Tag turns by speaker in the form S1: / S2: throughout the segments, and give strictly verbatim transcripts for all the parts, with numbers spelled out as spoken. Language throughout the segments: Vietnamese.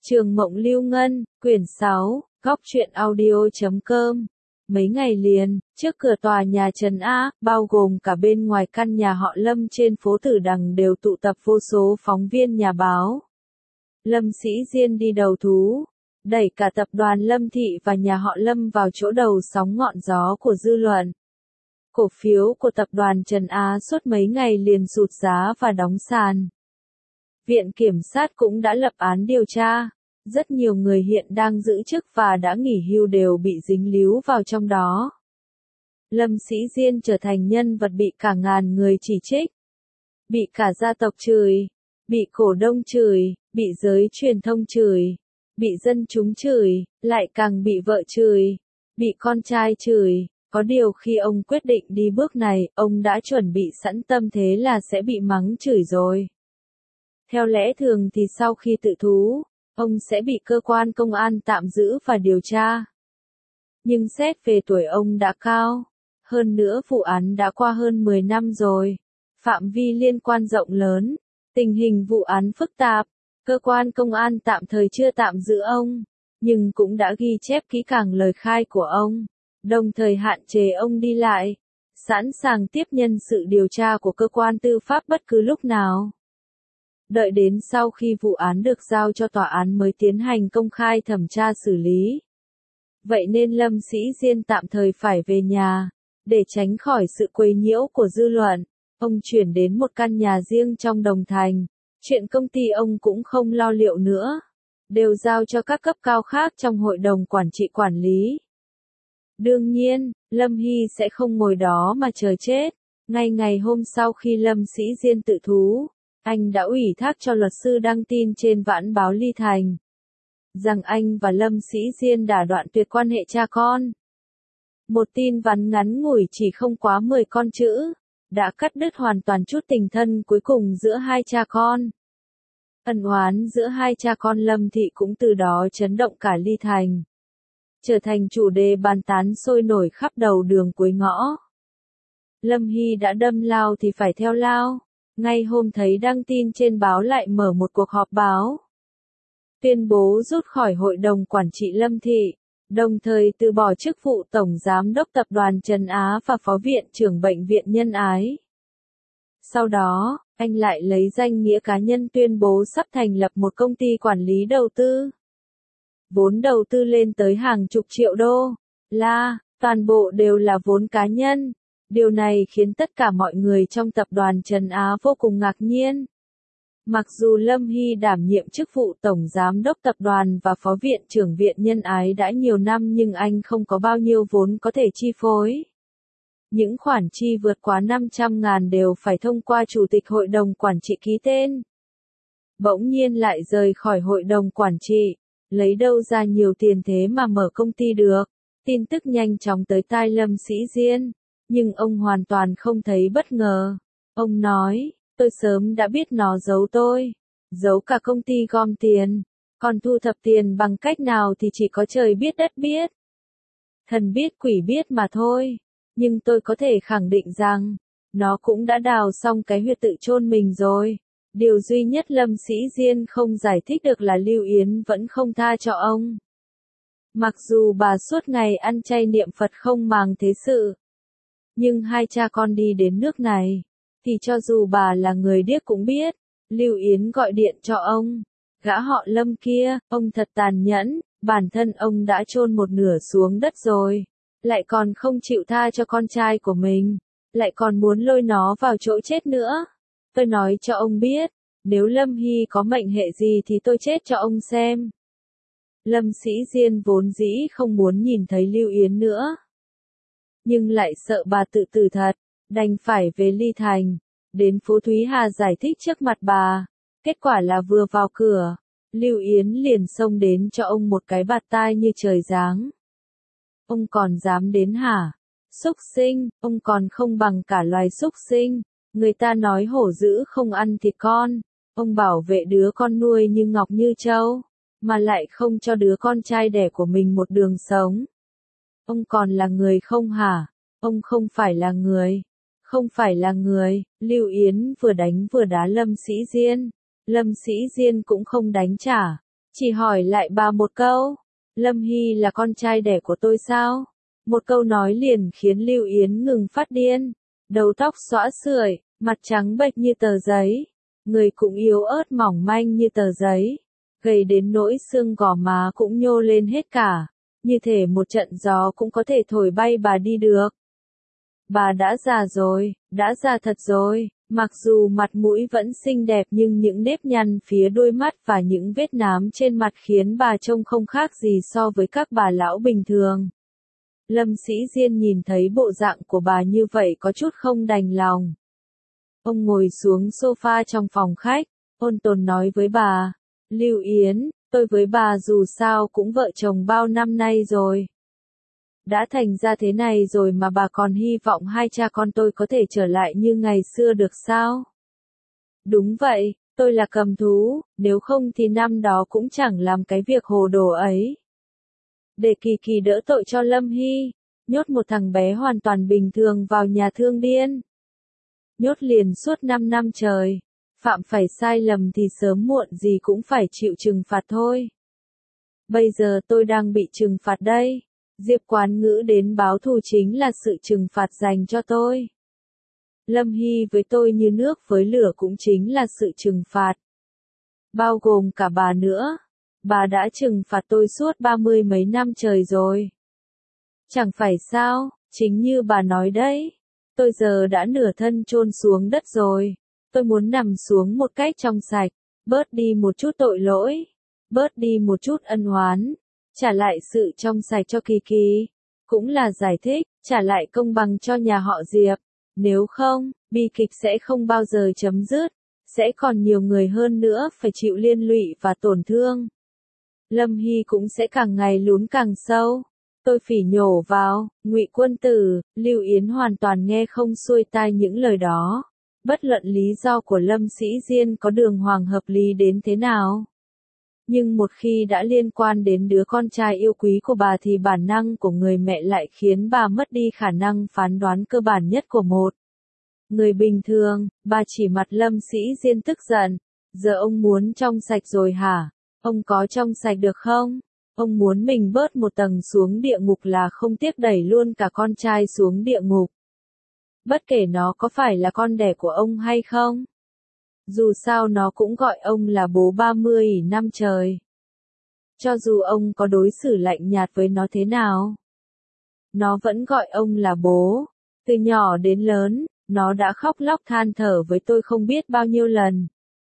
S1: Trường Mộng Lưu Ngân, quyển sáu, góc truyện audio chấm com. Mấy ngày liền, trước cửa tòa nhà Trần Á, bao gồm cả bên ngoài căn nhà họ Lâm trên phố Tử Đằng đều tụ tập vô số phóng viên nhà báo. Lâm Sĩ Diên đi đầu thú, đẩy cả tập đoàn Lâm Thị và nhà họ Lâm vào chỗ đầu sóng ngọn gió của dư luận. Cổ phiếu của tập đoàn Trần Á suốt mấy ngày liền sụt giá và đóng sàn. Viện Kiểm sát cũng đã lập án điều tra. Rất nhiều người hiện đang giữ chức và đã nghỉ hưu đều bị dính líu vào trong đó. Lâm Sĩ Diên trở thành nhân vật bị cả ngàn người chỉ trích. Bị cả gia tộc chửi, bị cổ đông chửi, bị giới truyền thông chửi, bị dân chúng chửi, lại càng bị vợ chửi, bị con trai chửi. Có điều khi ông quyết định đi bước này, ông đã chuẩn bị sẵn tâm thế là sẽ bị mắng chửi rồi. Theo lẽ thường thì sau khi tự thú, ông sẽ bị cơ quan công an tạm giữ và điều tra. Nhưng xét về tuổi ông đã cao, hơn nữa vụ án đã qua hơn mười năm rồi, phạm vi liên quan rộng lớn, tình hình vụ án phức tạp, cơ quan công an tạm thời chưa tạm giữ ông, nhưng cũng đã ghi chép kỹ càng lời khai của ông, đồng thời hạn chế ông đi lại, sẵn sàng tiếp nhận sự điều tra của cơ quan tư pháp bất cứ lúc nào. Đợi đến sau khi vụ án được giao cho tòa án mới tiến hành công khai thẩm tra xử lý. Vậy nên Lâm Sĩ Diên tạm thời phải về nhà, để tránh khỏi sự quấy nhiễu của dư luận. Ông chuyển đến một căn nhà riêng trong Đồng Thành. Chuyện công ty ông cũng không lo liệu nữa, đều giao cho các cấp cao khác trong hội đồng quản trị quản lý. Đương nhiên, Lâm Hy sẽ không ngồi đó mà chờ chết. Ngay ngày hôm sau khi Lâm Sĩ Diên tự thú, anh đã ủy thác cho luật sư đăng tin trên Vãn báo Ly Thành rằng anh và Lâm Sĩ Diên đã đoạn tuyệt quan hệ cha con. Một tin vắn ngắn ngủi chỉ không quá mười con chữ, đã cắt đứt hoàn toàn chút tình thân cuối cùng giữa hai cha con. Ân oán giữa hai cha con Lâm Thị cũng từ đó chấn động cả Ly Thành, trở thành chủ đề bàn tán sôi nổi khắp đầu đường cuối ngõ. Lâm Hy đã đâm lao thì phải theo lao. Ngay hôm thấy đăng tin trên báo lại mở một cuộc họp báo, tuyên bố rút khỏi hội đồng quản trị Lâm Thị, đồng thời từ bỏ chức vụ tổng giám đốc tập đoàn Trần Á và phó viện trưởng bệnh viện Nhân Ái. Sau đó, anh lại lấy danh nghĩa cá nhân tuyên bố sắp thành lập một công ty quản lý đầu tư. Vốn đầu tư lên tới hàng chục triệu đô la, toàn bộ đều là vốn cá nhân. Điều này khiến tất cả mọi người trong tập đoàn Trần Á vô cùng ngạc nhiên. Mặc dù Lâm Hy đảm nhiệm chức vụ tổng giám đốc tập đoàn và phó viện trưởng viện Nhân Ái đã nhiều năm nhưng anh không có bao nhiêu vốn có thể chi phối. Những khoản chi vượt quá năm trăm ngàn đều phải thông qua chủ tịch hội đồng quản trị ký tên. Bỗng nhiên lại rời khỏi hội đồng quản trị, lấy đâu ra nhiều tiền thế mà mở công ty được. Tin tức nhanh chóng tới tai Lâm Sĩ Diên. Nhưng ông hoàn toàn không thấy bất ngờ. Ông nói, tôi sớm đã biết nó giấu tôi. Giấu cả công ty gom tiền. Còn thu thập tiền bằng cách nào thì chỉ có trời biết đất biết. Thần biết quỷ biết mà thôi. Nhưng tôi có thể khẳng định rằng, nó cũng đã đào xong cái huyệt tự chôn mình rồi. Điều duy nhất Lâm Sĩ Diên không giải thích được là Lưu Yến vẫn không tha cho ông. Mặc dù bà suốt ngày ăn chay niệm Phật không màng thế sự. Nhưng hai cha con đi đến nước này, thì cho dù bà là người điếc cũng biết, Lưu Yến gọi điện cho ông, gã họ Lâm kia, ông thật tàn nhẫn, bản thân ông đã chôn một nửa xuống đất rồi, lại còn không chịu tha cho con trai của mình, lại còn muốn lôi nó vào chỗ chết nữa. Tôi nói cho ông biết, nếu Lâm Hy có mệnh hệ gì thì tôi chết cho ông xem. Lâm Sĩ Diên vốn dĩ không muốn nhìn thấy Lưu Yến nữa. Nhưng lại sợ bà tự tử thật, đành phải về Ly Thành, đến phố Thúy Hà giải thích trước mặt bà. Kết quả là vừa vào cửa, Lưu Yến liền xông đến cho ông một cái bạt tai như trời giáng. Ông còn dám đến hả? Súc sinh, ông còn không bằng cả loài súc sinh. Người ta nói hổ dữ không ăn thịt con, ông bảo vệ đứa con nuôi như ngọc như châu, mà lại không cho đứa con trai đẻ của mình một đường sống. Ông còn là người không hả? Ông không phải là người. Không phải là người. Lưu Yến vừa đánh vừa đá Lâm Sĩ Diên. Lâm Sĩ Diên cũng không đánh trả, Chỉ hỏi lại bà một câu, Lâm Hy là con trai đẻ của tôi sao? Một câu nói liền khiến Lưu Yến ngừng phát điên, đầu tóc xõa sưởi, mặt trắng bệch như tờ giấy, người cũng yếu ớt mỏng manh như tờ giấy, gầy đến nỗi xương gò má cũng nhô lên hết cả, như thể một trận gió cũng có thể thổi bay bà đi được. Bà đã già rồi, đã già thật rồi, mặc dù mặt mũi vẫn xinh đẹp nhưng những nếp nhăn phía đôi mắt và những vết nám trên mặt khiến bà trông không khác gì so với các bà lão bình thường. Lâm Sĩ Diên nhìn thấy bộ dạng của bà như vậy có chút không đành lòng. Ông ngồi xuống sofa trong phòng khách, ôn tồn nói với bà, Lưu Yến, tôi với bà dù sao cũng vợ chồng bao năm nay rồi. Đã thành ra thế này rồi mà bà còn hy vọng hai cha con tôi có thể trở lại như ngày xưa được sao? Đúng vậy, tôi là cầm thú, nếu không thì năm đó cũng chẳng làm cái việc hồ đồ ấy. Để Kỳ Kỳ đỡ tội cho Lâm Hy, nhốt một thằng bé hoàn toàn bình thường vào nhà thương điên. Nhốt liền suốt năm năm trời, phạm phải sai lầm thì sớm muộn gì cũng phải chịu trừng phạt thôi. Bây giờ tôi đang bị trừng phạt đây. Diệp Quán Ngữ đến báo thù chính là sự trừng phạt dành cho tôi. Lâm Hy với tôi như nước với lửa cũng chính là sự trừng phạt. Bao gồm cả bà nữa. Bà đã trừng phạt tôi suốt ba mươi mấy năm trời rồi. Chẳng phải sao, chính như bà nói đấy. Tôi giờ đã nửa thân chôn xuống đất rồi. Tôi muốn nằm xuống một cách trong sạch, bớt đi một chút tội lỗi, bớt đi một chút ân oán. Trả lại sự trong sạch cho Kỳ Kỳ, cũng là giải thích, trả lại công bằng cho nhà họ Diệp. Nếu không, bi kịch sẽ không bao giờ chấm dứt, sẽ còn nhiều người hơn nữa phải chịu liên lụy và tổn thương. Lâm Hy cũng sẽ càng ngày lún càng sâu. Tôi phỉ nhổ vào, Ngụy Quân Tử, Lưu Yến hoàn toàn nghe không xuôi tai những lời đó. Bất luận lý do của Lâm Sĩ Diên có đường hoàng hợp lý đến thế nào. Nhưng một khi đã liên quan đến đứa con trai yêu quý của bà thì bản năng của người mẹ lại khiến bà mất đi khả năng phán đoán cơ bản nhất của một người bình thường. Bà chỉ mặt Lâm Sĩ Diên tức giận. Giờ ông muốn trong sạch rồi hả? Ông có trong sạch được không? Ông muốn mình bớt một tầng xuống địa ngục là không tiếc đẩy luôn cả con trai xuống địa ngục. Bất kể nó có phải là con đẻ của ông hay không. Dù sao nó cũng gọi ông là bố ba mươi năm trời. Cho dù ông có đối xử lạnh nhạt với nó thế nào, nó vẫn gọi ông là bố. Từ nhỏ đến lớn, nó đã khóc lóc than thở với tôi không biết bao nhiêu lần.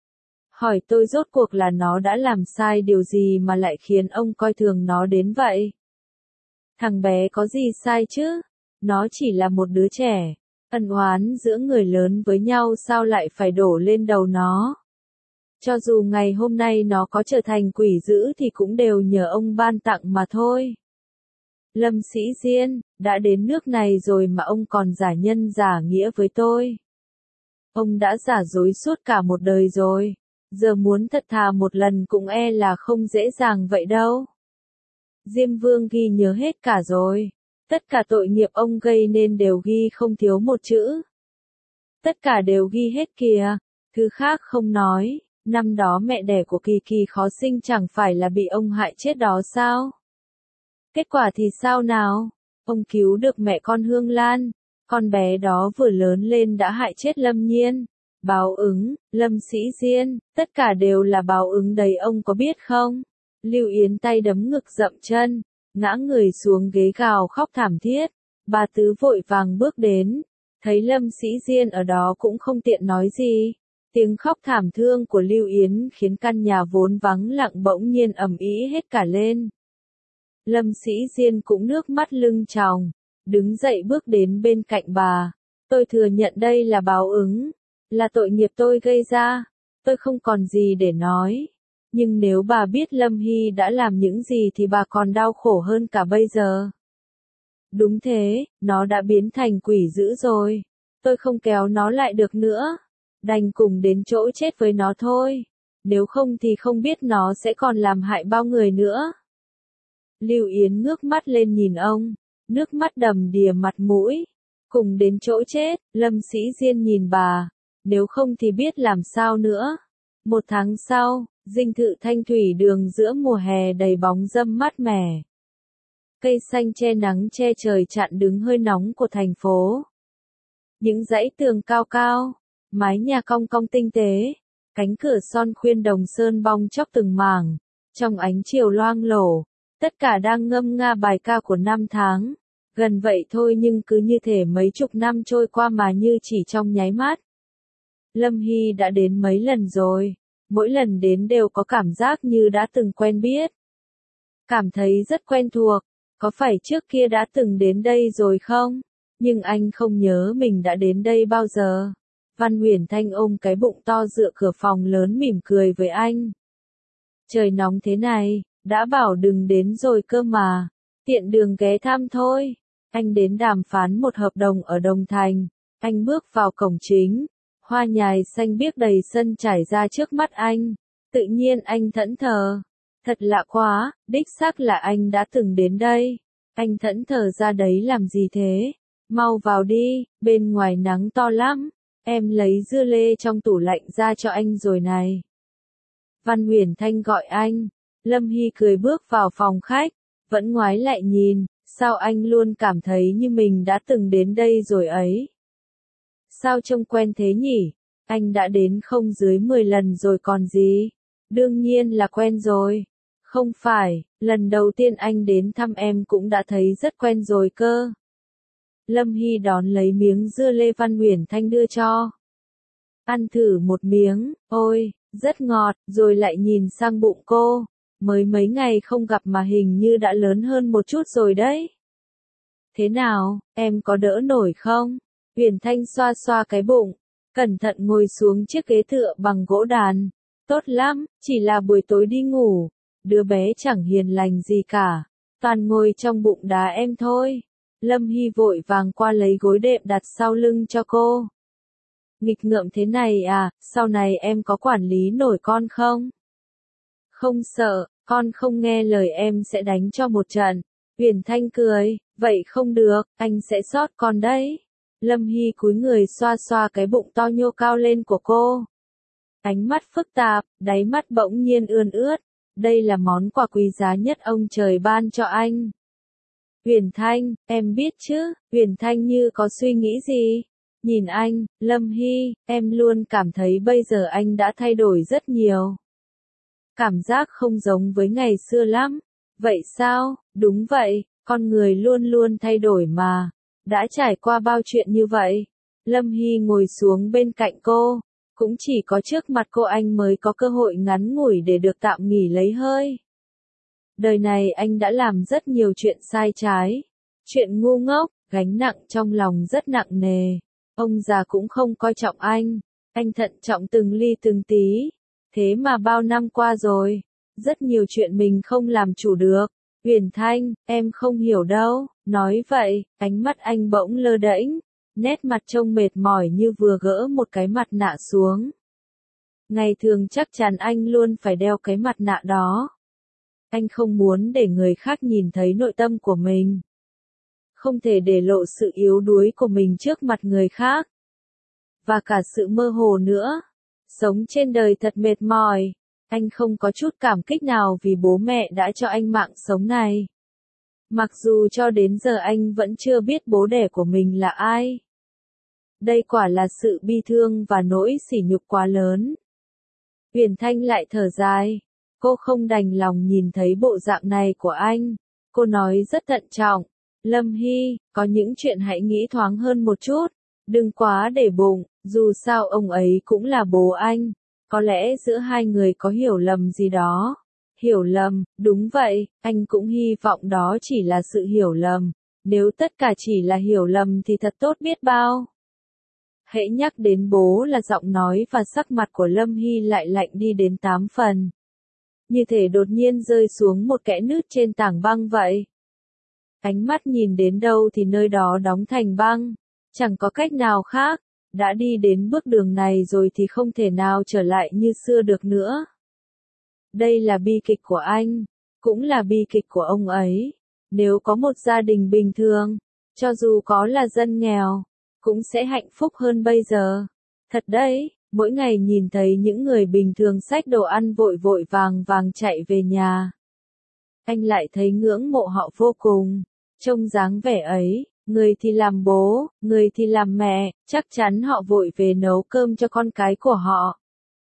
S1: Hỏi tôi rốt cuộc là nó đã làm sai điều gì mà lại khiến ông coi thường nó đến vậy. Thằng bé có gì sai chứ? Nó chỉ là một đứa trẻ. Ân oán giữa người lớn với nhau sao lại phải đổ lên đầu nó. Cho dù ngày hôm nay nó có trở thành quỷ dữ thì cũng đều nhờ ông ban tặng mà thôi. Lâm Sĩ Diên, đã đến nước này rồi mà ông còn giả nhân giả nghĩa với tôi. Ông đã giả dối suốt cả một đời rồi. Giờ muốn thật thà một lần cũng e là không dễ dàng vậy đâu. Diêm Vương ghi nhớ hết cả rồi. Tất cả tội nghiệp ông gây nên đều ghi không thiếu một chữ. Tất cả đều ghi hết kìa. Thứ khác không nói, năm đó mẹ đẻ của Kỳ Kỳ khó sinh chẳng phải là bị ông hại chết đó sao? Kết quả thì sao nào? Ông cứu được mẹ con Hương Lan. Con bé đó vừa lớn lên đã hại chết Lâm Nhiên. Báo ứng, Lâm Sĩ Diên, tất cả đều là báo ứng đấy ông có biết không? Lưu Yến tay đấm ngực dậm chân, ngã người xuống ghế gào khóc thảm thiết. Bà Tứ vội vàng bước đến, thấy Lâm Sĩ Diên ở đó cũng không tiện nói gì. Tiếng khóc thảm thương của Lưu Yến khiến căn nhà vốn vắng lặng bỗng nhiên ầm ĩ hết cả lên. Lâm Sĩ Diên cũng nước mắt lưng tròng, đứng dậy bước đến bên cạnh bà. Tôi thừa nhận đây là báo ứng, là tội nghiệp tôi gây ra. Tôi không còn gì để nói. Nhưng nếu bà biết Lâm Hy đã làm những gì thì bà còn đau khổ hơn cả bây giờ. Đúng thế, nó đã biến thành quỷ dữ rồi. Tôi không kéo nó lại được nữa. Đành cùng đến chỗ chết với nó thôi. Nếu không thì không biết nó sẽ còn làm hại bao người nữa. Lưu Yến ngước mắt lên nhìn ông, nước mắt đầm đìa mặt mũi. Cùng đến chỗ chết, Lâm Sĩ Diên nhìn bà. Nếu không thì biết làm sao nữa. Một tháng sau, dinh thự Thanh Thủy Đường giữa mùa hè đầy bóng râm mát mẻ. Cây xanh che nắng che trời chặn đứng hơi nóng của thành phố. Những dãy tường cao cao, mái nhà cong cong tinh tế, cánh cửa son khuyên đồng sơn bong chóc từng mảng, trong ánh chiều loang lổ, tất cả đang ngâm nga bài ca của năm tháng. Gần vậy thôi nhưng cứ như thể mấy chục năm trôi qua mà như chỉ trong nháy mắt. Lâm Hy đã đến mấy lần rồi, mỗi lần đến đều có cảm giác như đã từng quen biết. Cảm thấy rất quen thuộc, có phải trước kia đã từng đến đây rồi không? Nhưng anh không nhớ mình đã đến đây bao giờ. Văn Huyền Thanh ôm cái bụng to dựa cửa phòng lớn mỉm cười với anh. Trời nóng thế này, đã bảo đừng đến rồi cơ mà, tiện đường ghé thăm thôi. Anh đến đàm phán một hợp đồng ở Đồng Thành, anh bước vào cổng chính, hoa nhài xanh biếc đầy sân trải ra trước mắt anh, tự nhiên anh thẫn thờ. Thật lạ quá, đích xác là anh đã từng đến đây. Anh thẫn thờ ra đấy làm gì thế? Mau vào đi, bên ngoài nắng to lắm. Em lấy dưa lê trong tủ lạnh ra cho anh rồi này. Văn Huyền Thanh gọi anh. Lâm Hy cười bước vào phòng khách, vẫn ngoái lại nhìn, sao anh luôn cảm thấy như mình đã từng đến đây rồi ấy. Sao trông quen thế nhỉ? Anh đã đến không dưới mười lần rồi còn gì. Đương nhiên là quen rồi. Không phải, lần đầu tiên anh đến thăm em cũng đã thấy rất quen rồi cơ. Lâm Hy đón lấy miếng dưa lê Văn Huyền Thanh đưa cho. Ăn thử một miếng, ôi, rất ngọt, rồi lại nhìn sang bụng cô. Mới mấy ngày không gặp mà hình như đã lớn hơn một chút rồi đấy. Thế nào, em có đỡ nổi không? Huyền Thanh xoa xoa cái bụng, cẩn thận ngồi xuống chiếc ghế tựa bằng gỗ đàn. Tốt lắm, chỉ là buổi tối đi ngủ. Đứa bé chẳng hiền lành gì cả, toàn ngồi trong bụng đá em thôi. Lâm Hy vội vàng qua lấy gối đệm đặt sau lưng cho cô. Nghịch ngợm thế này à, sau này em có quản lý nổi con không? Không sợ, con không nghe lời em sẽ đánh cho một trận. Huyền Thanh cười, vậy không được, anh sẽ xót con đấy. Lâm Hy cúi người xoa xoa cái bụng to nhô cao lên của cô. Ánh mắt phức tạp, đáy mắt bỗng nhiên ươn ướt. Đây là món quà quý giá nhất ông trời ban cho anh. Huyền Thanh, em biết chứ, Huyền Thanh như có suy nghĩ gì? Nhìn anh, Lâm Hy, em luôn cảm thấy bây giờ anh đã thay đổi rất nhiều. Cảm giác không giống với ngày xưa lắm. Vậy sao? Đúng vậy, con người luôn luôn thay đổi mà. Đã trải qua bao chuyện như vậy. Lâm Hy ngồi xuống bên cạnh cô. Cũng chỉ có trước mặt cô anh mới có cơ hội ngắn ngủi để được tạm nghỉ lấy hơi. Đời này anh đã làm rất nhiều chuyện sai trái. Chuyện ngu ngốc, gánh nặng trong lòng rất nặng nề. Ông già cũng không coi trọng anh. Anh thận trọng từng ly từng tí. Thế mà bao năm qua rồi, rất nhiều chuyện mình không làm chủ được. Huyền Thanh, em không hiểu đâu. Nói vậy, ánh mắt anh bỗng lơ đễnh. Nét mặt trông mệt mỏi như vừa gỡ một cái mặt nạ xuống. Ngày thường chắc chắn anh luôn phải đeo cái mặt nạ đó. Anh không muốn để người khác nhìn thấy nội tâm của mình. Không thể để lộ sự yếu đuối của mình trước mặt người khác. Và cả sự mơ hồ nữa. Sống trên đời thật mệt mỏi. Anh không có chút cảm kích nào vì bố mẹ đã cho anh mạng sống này. Mặc dù cho đến giờ anh vẫn chưa biết bố đẻ của mình là ai. Đây quả là sự bi thương và nỗi sỉ nhục quá lớn. Huyền Thanh lại thở dài. Cô không đành lòng nhìn thấy bộ dạng này của anh. Cô nói rất thận trọng. Lâm Hy, có những chuyện hãy nghĩ thoáng hơn một chút. Đừng quá để bụng, dù sao ông ấy cũng là bố anh. Có lẽ giữa hai người có hiểu lầm gì đó. Hiểu lầm, đúng vậy, anh cũng hy vọng đó chỉ là sự hiểu lầm. Nếu tất cả chỉ là hiểu lầm thì thật tốt biết bao. Hễ nhắc đến bố là giọng nói và sắc mặt của Lâm Hy lại lạnh đi đến tám phần. Như thể đột nhiên rơi xuống một kẽ nứt trên tảng băng vậy. Ánh mắt nhìn đến đâu thì nơi đó đóng thành băng. Chẳng có cách nào khác. Đã đi đến bước đường này rồi thì không thể nào trở lại như xưa được nữa. Đây là bi kịch của anh. Cũng là bi kịch của ông ấy. Nếu có một gia đình bình thường, cho dù có là dân nghèo, cũng sẽ hạnh phúc hơn bây giờ. Thật đấy, Mỗi ngày nhìn thấy những người bình thường xách đồ ăn vội vội vàng vàng chạy về nhà. Anh lại thấy ngưỡng mộ họ vô cùng. Trông dáng vẻ ấy, người thì làm bố, người thì làm mẹ, chắc chắn họ vội về nấu cơm cho con cái của họ.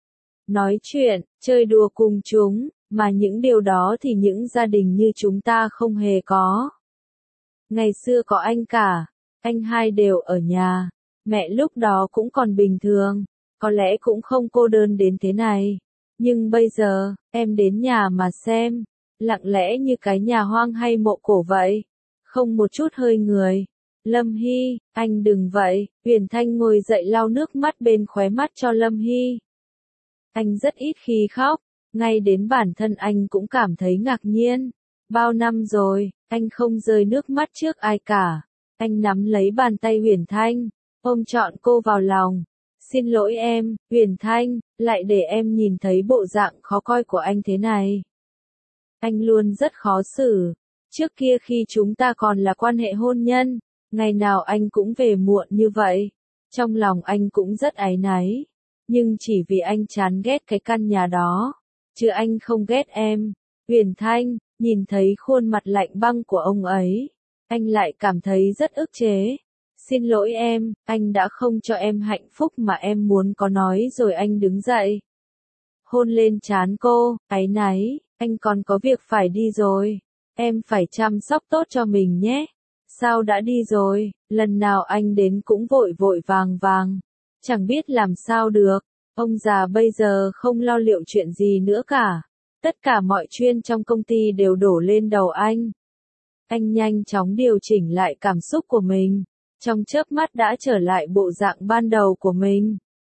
S1: Nói chuyện, chơi đùa cùng chúng, mà những điều đó thì những gia đình như chúng ta không hề có. Ngày xưa có anh cả, anh hai đều ở nhà, mẹ lúc đó cũng còn bình thường, có lẽ cũng không cô đơn đến thế này. Nhưng bây giờ, em đến nhà mà xem, lặng lẽ như cái nhà hoang hay mộ cổ vậy, không một chút hơi người. Lâm Hy, anh đừng vậy, Huyền Thanh ngồi dậy lau nước mắt bên khóe mắt cho Lâm Hy. Anh rất ít khi khóc, ngay đến bản thân anh cũng cảm thấy ngạc nhiên. Bao năm rồi, anh không rơi nước mắt trước ai cả. Anh nắm lấy bàn tay Huyền Thanh, ôm trọn cô vào lòng. Xin lỗi em, Huyền Thanh, lại để em nhìn thấy bộ dạng khó coi của anh thế này. Anh luôn rất khó xử. Trước kia khi chúng ta còn là quan hệ hôn nhân, ngày nào anh cũng về muộn như vậy. Trong lòng anh cũng rất áy náy. Nhưng chỉ vì anh chán ghét cái căn nhà đó, chứ anh không ghét em. Huyền Thanh, nhìn thấy khuôn mặt lạnh băng của ông ấy, anh lại cảm thấy rất ức chế. Xin lỗi em, anh đã không cho em hạnh phúc mà em muốn có nói rồi anh đứng dậy. Hôn lên trán cô, áy náy, anh còn có việc phải đi rồi. Em phải chăm sóc tốt cho mình nhé. Sao đã đi rồi, lần nào anh đến cũng vội vội vàng vàng. Chẳng biết làm sao được, ông già bây giờ không lo liệu chuyện gì nữa cả. Tất cả mọi chuyện trong công ty đều đổ lên đầu anh. Anh nhanh chóng điều chỉnh lại cảm xúc của mình, trong chớp mắt đã trở lại bộ dạng ban đầu của mình.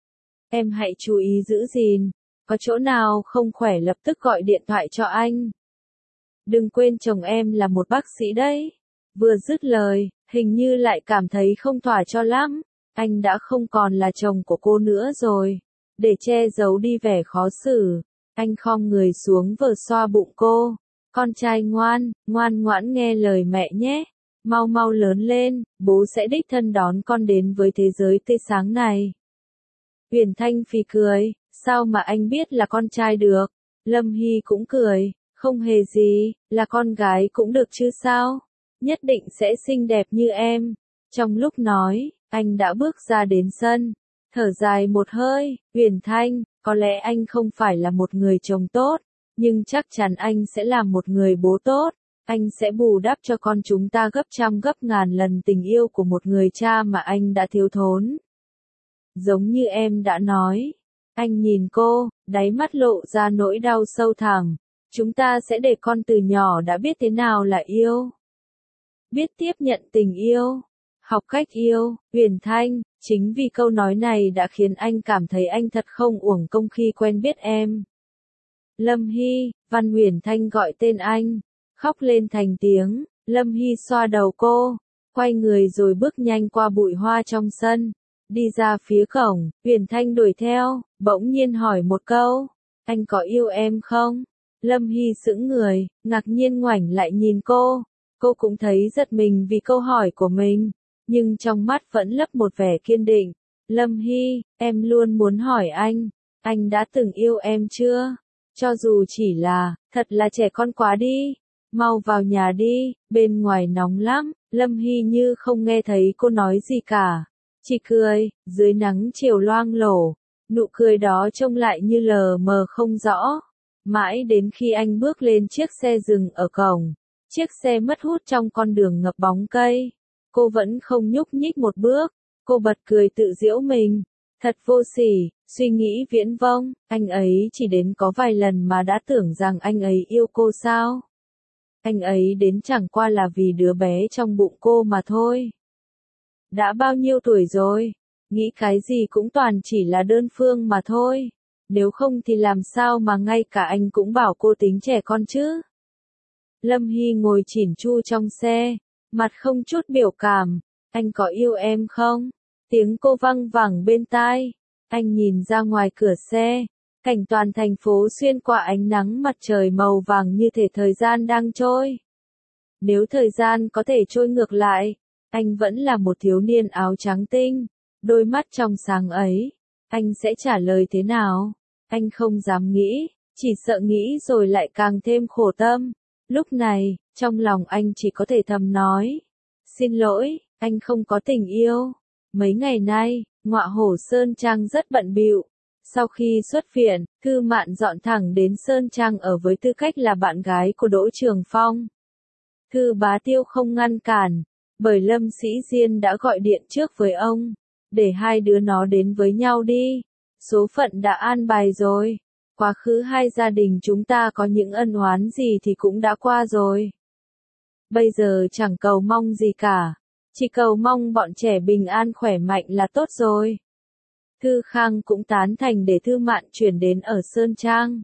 S1: Em hãy chú ý giữ gìn, có chỗ nào không khỏe lập tức gọi điện thoại cho anh. Đừng quên chồng em là một bác sĩ đấy. Vừa dứt lời, hình như lại cảm thấy không thỏa cho lắm. Anh đã không còn là chồng của cô nữa rồi. Để che giấu đi vẻ khó xử, anh khom người xuống vờ xoa bụng cô. Con trai ngoan, ngoan ngoãn nghe lời mẹ nhé. Mau mau lớn lên, bố sẽ đích thân đón con đến với thế giới tươi sáng này. Huyền Thanh phì cười, sao mà anh biết là con trai được? Lâm Hy cũng cười, không hề gì, là con gái cũng được chứ sao? Nhất định sẽ xinh đẹp như em. Trong lúc nói, anh đã bước ra đến sân, thở dài một hơi. Huyền Thanh, có lẽ anh không phải là một người chồng tốt, nhưng chắc chắn anh sẽ là một người bố tốt. Anh sẽ bù đắp cho con chúng ta gấp trăm gấp ngàn lần tình yêu của một người cha mà anh đã thiếu thốn. Giống như em đã nói. Anh nhìn cô, đáy mắt lộ ra nỗi đau sâu thẳm. Chúng ta sẽ để con từ nhỏ đã biết thế nào là yêu. Biết tiếp nhận tình yêu. Học cách yêu. Huyền Thanh, chính vì câu nói này đã khiến anh cảm thấy anh thật không uổng công khi quen biết em. Lâm Hy, Văn Huyền Thanh gọi tên anh. Khóc lên thành tiếng. Lâm Hy xoa đầu cô, quay người rồi bước nhanh qua bụi hoa trong sân. Đi ra phía cổng, Huyền Thanh đuổi theo, bỗng nhiên hỏi một câu. Anh có yêu em không? Lâm Hy sững người, ngạc nhiên ngoảnh lại nhìn cô. Cô cũng thấy giật mình vì câu hỏi của mình, nhưng trong mắt vẫn lấp một vẻ kiên định. Lâm Hy, em luôn muốn hỏi anh, anh đã từng yêu em chưa? Cho dù chỉ là, thật là trẻ con quá đi. Mau vào nhà đi, bên ngoài nóng lắm. Lâm Hy như không nghe thấy cô nói gì cả, chỉ cười, dưới nắng chiều loang lổ. Nụ cười đó trông lại như lờ mờ không rõ. Mãi đến khi anh bước lên chiếc xe dừng ở cổng, chiếc xe mất hút trong con đường ngập bóng cây, cô vẫn không nhúc nhích một bước. Cô bật cười tự giễu mình, thật vô sỉ, suy nghĩ viễn vông. Anh ấy chỉ đến có vài lần mà đã tưởng rằng anh ấy yêu cô sao? Anh ấy đến chẳng qua là vì đứa bé trong bụng cô mà thôi. Đã bao nhiêu tuổi rồi? Nghĩ cái gì cũng toàn chỉ là đơn phương mà thôi. Nếu không thì làm sao mà ngay cả anh cũng bảo cô tính trẻ con chứ? Lâm Hy ngồi chỉn chu trong xe, mặt không chút biểu cảm. Anh có yêu em không? Tiếng cô văng vẳng bên tai. Anh nhìn ra ngoài cửa xe. Cảnh toàn thành phố xuyên qua ánh nắng mặt trời màu vàng như thể thời gian đang trôi. Nếu thời gian có thể trôi ngược lại, anh vẫn là một thiếu niên áo trắng tinh, đôi mắt trong sáng ấy. Anh sẽ trả lời thế nào? Anh không dám nghĩ, chỉ sợ nghĩ rồi lại càng thêm khổ tâm. Lúc này, trong lòng anh chỉ có thể thầm nói. Xin lỗi, anh không có tình yêu. Mấy ngày nay, Ngọa Hổ Sơn Trang rất bận bịu. Sau khi xuất viện, Thư Mạn dọn thẳng đến Sơn Trang ở với tư cách là bạn gái của Đỗ Trường Phong. Thư Bá Tiêu không ngăn cản, bởi Lâm Sĩ Diên đã gọi điện trước với ông, để hai đứa nó đến với nhau đi. Số phận đã an bài rồi. Quá khứ hai gia đình chúng ta có những ân oán gì thì cũng đã qua rồi. Bây giờ chẳng cầu mong gì cả, chỉ cầu mong bọn trẻ bình an khỏe mạnh là tốt rồi. Thư Khang cũng tán thành để Thư Mạn chuyển đến ở Sơn Trang.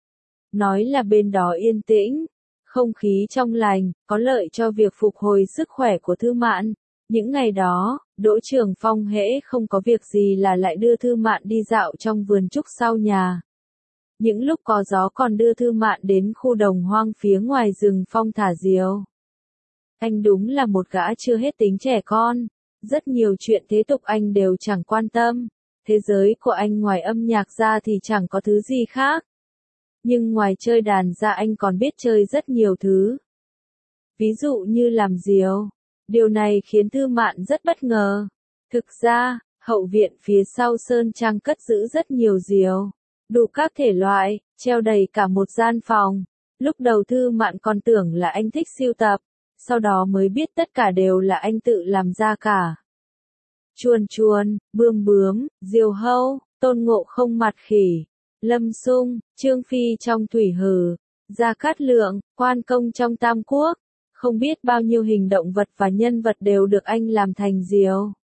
S1: Nói là bên đó yên tĩnh, không khí trong lành, có lợi cho việc phục hồi sức khỏe của Thư Mạn. Những ngày đó, Đỗ Trường Phong hễ không có việc gì là lại đưa Thư Mạn đi dạo trong vườn trúc sau nhà. Những lúc có gió còn đưa Thư Mạn đến khu đồng hoang phía ngoài rừng phong thả diều. Anh đúng là một gã chưa hết tính trẻ con. Rất nhiều chuyện thế tục anh đều chẳng quan tâm. Thế giới của anh ngoài âm nhạc ra thì chẳng có thứ gì khác. Nhưng ngoài chơi đàn ra anh còn biết chơi rất nhiều thứ. Ví dụ như làm diều. Điều này khiến Thư Mạn rất bất ngờ. Thực ra, hậu viện phía sau Sơn Trang cất giữ rất nhiều diều. Đủ các thể loại, treo đầy cả một gian phòng. Lúc đầu Thư Mạn còn tưởng là anh thích sưu tập. Sau đó mới biết tất cả đều là anh tự làm ra cả. Chuồn chuồn, bươm bướm, diều hâu, Tôn Ngộ Không mặt khỉ, Lâm Sung, Trương Phi trong Thủy Hử, Gia Cát Lượng, Quan Công trong Tam Quốc. Không biết bao nhiêu hình động vật và nhân vật đều được anh làm thành diều.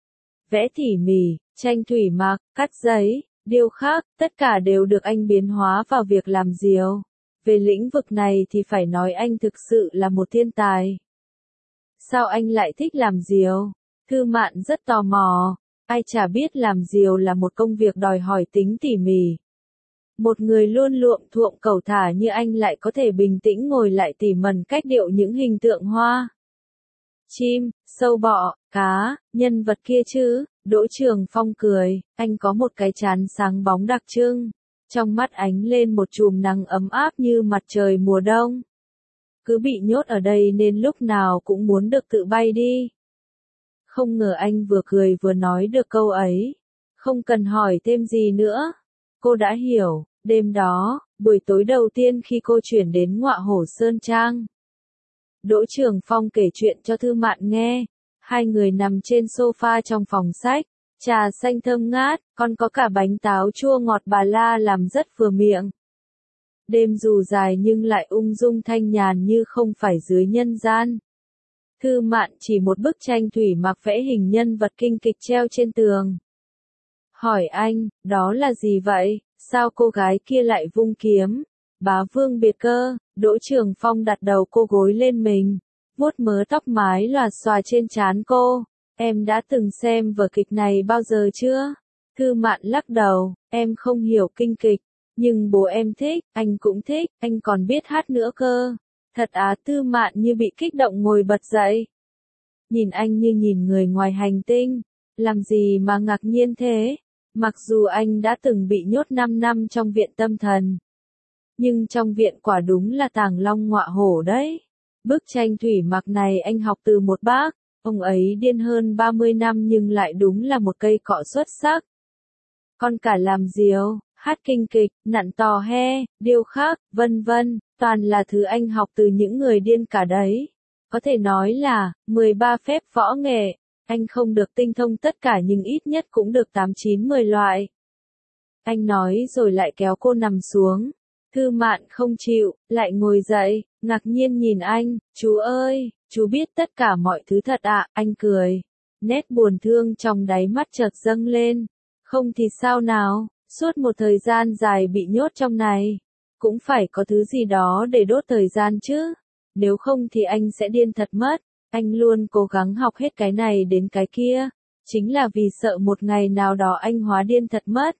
S1: Vẽ tỉ mỉ, tranh thủy mặc, cắt giấy, điêu khắc, tất cả đều được anh biến hóa vào việc làm diều. Về lĩnh vực này thì phải nói anh thực sự là một thiên tài. Sao anh lại thích làm diều? Thư Mạn rất tò mò. Ai chả biết làm diều là một công việc đòi hỏi tính tỉ mỉ. Một người luôn luộm thuộm cẩu thả như anh lại có thể bình tĩnh ngồi lại tỉ mẩn cách điệu những hình tượng hoa. Chim, sâu bọ, cá, nhân vật kia chứ. Đỗ Trường Phong cười, anh có một cái trán sáng bóng đặc trưng. Trong mắt ánh lên một chùm nắng ấm áp như mặt trời mùa đông. Cứ bị nhốt ở đây nên lúc nào cũng muốn được tự bay đi. Không ngờ anh vừa cười vừa nói được câu ấy. Không cần hỏi thêm gì nữa. Cô đã hiểu. Đêm đó, buổi tối đầu tiên khi cô chuyển đến Ngọa Hổ Sơn Trang. Đỗ Trường Phong kể chuyện cho Thư Mạn nghe. Hai người nằm trên sofa trong phòng sách. Trà xanh thơm ngát, còn có cả bánh táo chua ngọt bà La làm rất vừa miệng. Đêm dù dài nhưng lại ung dung thanh nhàn như không phải dưới nhân gian. Thư Mạn chỉ một bức tranh thủy mặc vẽ hình nhân vật kinh kịch treo trên tường. Hỏi anh, đó là gì vậy? Sao cô gái kia lại vung kiếm? Bá Vương Biệt Cơ. Đỗ Trường Phong đặt đầu cô gối lên mình, vuốt mớ tóc mái lòa xòa trên trán cô. Em đã từng xem vở kịch này bao giờ chưa? Thư Mạn lắc đầu, em không hiểu kinh kịch, nhưng bố em thích, anh cũng thích, anh còn biết hát nữa cơ. Thật á? Thư Mạn như bị kích động ngồi bật dậy. Nhìn anh như nhìn người ngoài hành tinh, làm gì mà ngạc nhiên thế? Mặc dù anh đã từng bị nhốt năm năm trong viện tâm thần, nhưng trong viện quả đúng là tàng long ngọa hổ đấy. Bức tranh thủy mặc này anh học từ một bác. Ông ấy điên hơn ba mươi năm nhưng lại đúng là một cây cọ xuất sắc. Còn cả làm diều, hát kinh kịch, nặn tò he, điêu khắc, vân vân, toàn là thứ anh học từ những người điên cả đấy. Có thể nói là, mười ba phép võ nghệ, anh không được tinh thông tất cả nhưng ít nhất cũng được tám chín mười loại. Anh nói rồi lại kéo cô nằm xuống. Thư Mạn không chịu, lại ngồi dậy, ngạc nhiên nhìn anh, chú ơi, chú biết tất cả mọi thứ thật ạ, à? Anh cười. Nét buồn thương trong đáy mắt chợt dâng lên. Không thì sao nào, suốt một thời gian dài bị nhốt trong này. Cũng phải có thứ gì đó để đốt thời gian chứ. Nếu không thì anh sẽ điên thật mất. Anh luôn cố gắng học hết cái này đến cái kia. Chính là vì sợ một ngày nào đó anh hóa điên thật mất.